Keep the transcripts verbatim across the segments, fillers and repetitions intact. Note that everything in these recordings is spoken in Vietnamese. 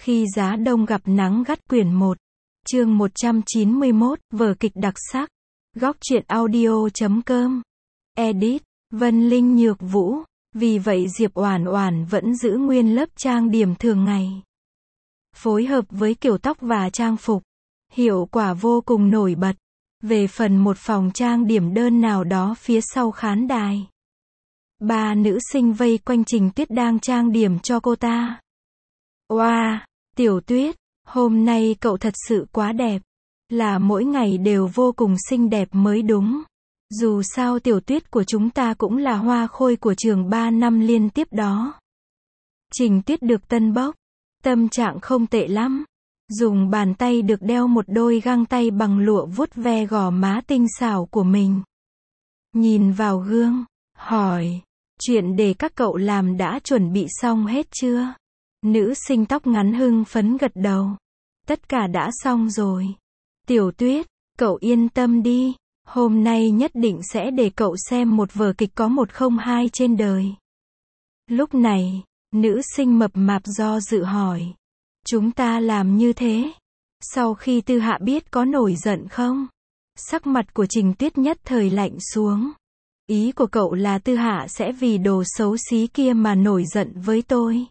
Khi giá đông gặp nắng gắt quyển một, chương một trăm chín mươi mốt, vở kịch đặc sắc. Góc truyện audio chấm com. Edit, Vân Linh Nhược Vũ. Vì vậy Diệp Oản Oản vẫn giữ nguyên lớp trang điểm thường ngày. Phối hợp với kiểu tóc và trang phục, hiệu quả vô cùng nổi bật. Về phần một phòng trang điểm đơn nào đó phía sau khán đài, ba nữ sinh vây quanh Trình Tuyết đang trang điểm cho cô ta. Oa, wow, Tiểu Tuyết, hôm nay cậu thật sự quá đẹp. Là mỗi ngày đều vô cùng xinh đẹp mới đúng. Dù sao Tiểu Tuyết của chúng ta cũng là hoa khôi của trường ba năm liên tiếp đó. Trình Tuyết được tân bốc, tâm trạng không tệ lắm. Dùng bàn tay được đeo một đôi găng tay bằng lụa vuốt ve gò má tinh xảo của mình. Nhìn vào gương, hỏi, chuyện để các cậu làm đã chuẩn bị xong hết chưa? Nữ sinh tóc ngắn hưng phấn gật đầu. Tất cả đã xong rồi. Tiểu Tuyết, cậu yên tâm đi. Hôm nay nhất định sẽ để cậu xem một vở kịch có một không hai trên đời. Lúc này, nữ sinh mập mạp do dự hỏi. Chúng ta làm như thế. Sau khi Tư Hạ biết có nổi giận không? Sắc mặt của Trình Tuyết nhất thời lạnh xuống. Ý của cậu là Tư Hạ sẽ vì đồ xấu xí kia mà nổi giận với tôi.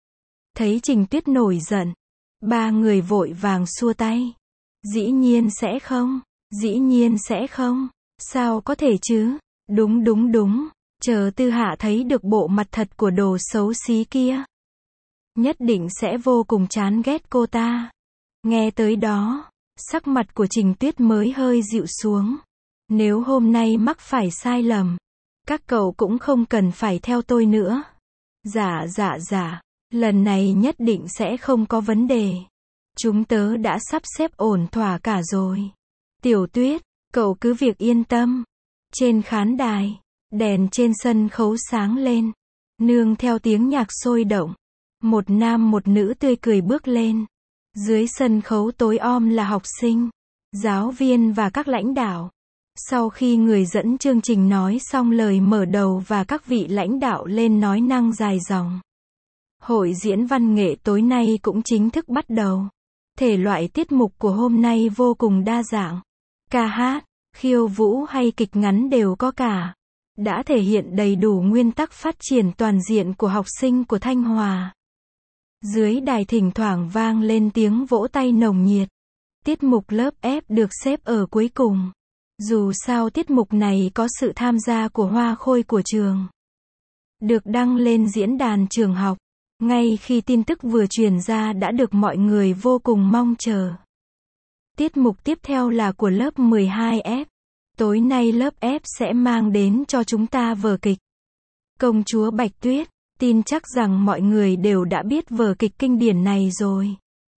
Thấy Trình Tuyết nổi giận, ba người vội vàng xua tay. Dĩ nhiên sẽ không, dĩ nhiên sẽ không, sao có thể chứ? Đúng đúng đúng, chờ Tư Hạ thấy được bộ mặt thật của đồ xấu xí kia, nhất định sẽ vô cùng chán ghét cô ta. Nghe tới đó, sắc mặt của Trình Tuyết mới hơi dịu xuống. Nếu hôm nay mắc phải sai lầm, các cậu cũng không cần phải theo tôi nữa. Dạ dạ dạ, lần này nhất định sẽ không có vấn đề. Chúng tớ đã sắp xếp ổn thỏa cả rồi. Tiểu Tuyết, cậu cứ việc yên tâm. Trên khán đài, đèn trên sân khấu sáng lên. Nương theo tiếng nhạc sôi động, một nam một nữ tươi cười bước lên. Dưới sân khấu tối om là học sinh, giáo viên và các lãnh đạo. Sau khi người dẫn chương trình nói xong lời mở đầu và các vị lãnh đạo lên nói năng dài dòng, hội diễn văn nghệ tối nay cũng chính thức bắt đầu. Thể loại tiết mục của hôm nay vô cùng đa dạng. Ca hát, khiêu vũ hay kịch ngắn đều có cả. Đã thể hiện đầy đủ nguyên tắc phát triển toàn diện của học sinh của Thanh Hòa. Dưới đài thỉnh thoảng vang lên tiếng vỗ tay nồng nhiệt. Tiết mục lớp F được xếp ở cuối cùng. Dù sao tiết mục này có sự tham gia của hoa khôi của trường. Được đăng lên diễn đàn trường học. Ngay khi tin tức vừa truyền ra đã được mọi người vô cùng mong chờ. Tiết mục tiếp theo là của lớp mười hai F. Tối nay lớp F sẽ mang đến cho chúng ta vở kịch Công chúa Bạch Tuyết. Tin chắc rằng mọi người đều đã biết vở kịch kinh điển này rồi.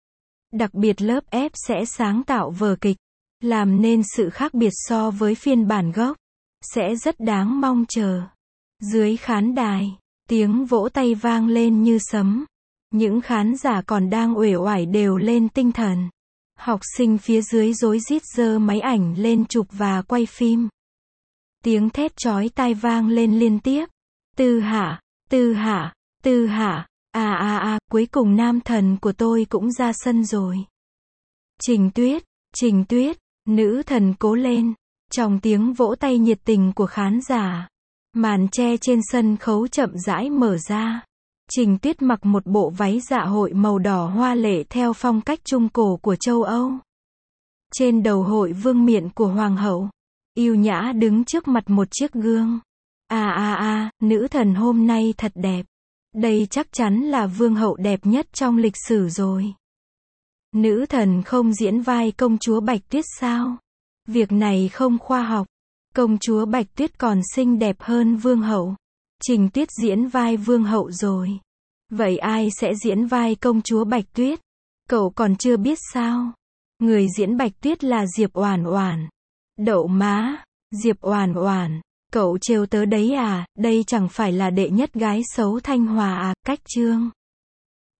Đặc biệt lớp F sẽ sáng tạo vở kịch, làm nên sự khác biệt so với phiên bản gốc. Sẽ rất đáng mong chờ. Dưới khán đài, tiếng vỗ tay vang lên như sấm. Những khán giả còn đang uể oải đều lên tinh thần. Học sinh phía dưới rối rít giơ máy ảnh lên chụp và quay phim. Tiếng thét chói tai vang lên liên tiếp. Tư Hạ, Tư Hạ, Tư Hạ, à à à, cuối cùng nam thần của tôi cũng ra sân rồi. Trình Tuyết, Trình Tuyết, nữ thần cố lên. Trong tiếng vỗ tay nhiệt tình của khán giả, màn che trên sân khấu chậm rãi mở ra. Trình Tuyết mặc một bộ váy dạ hội màu đỏ hoa lệ theo phong cách trung cổ của châu Âu. Trên đầu hội vương miện của hoàng hậu, yêu nhã đứng trước mặt một chiếc gương. À à à, nữ thần hôm nay thật đẹp. Đây chắc chắn là vương hậu đẹp nhất trong lịch sử rồi. Nữ thần không diễn vai công chúa Bạch Tuyết sao? Việc này không khoa học. Công chúa Bạch Tuyết còn xinh đẹp hơn vương hậu. Trình Tuyết diễn vai vương hậu rồi. Vậy ai sẽ diễn vai công chúa Bạch Tuyết? Cậu còn chưa biết sao? Người diễn Bạch Tuyết là Diệp Oản Oản. Đậu má, Diệp Oản Oản, cậu trêu tớ đấy à? Đây chẳng phải là đệ nhất gái xấu Thanh Hòa à? Cách chương